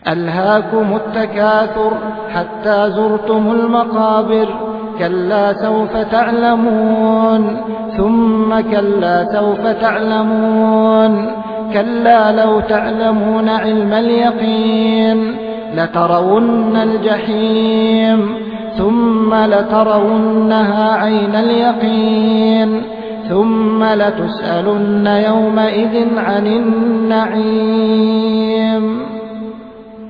ألهاكم التكاثر حتى زرتم المقابر كلا سوف تعلمون ثم كلا سوف تعلمون كلا لو تعلمون علم اليقين لترون الجحيم ثم لترونها عين اليقين ثم لتسألن يومئذ عن النعيم.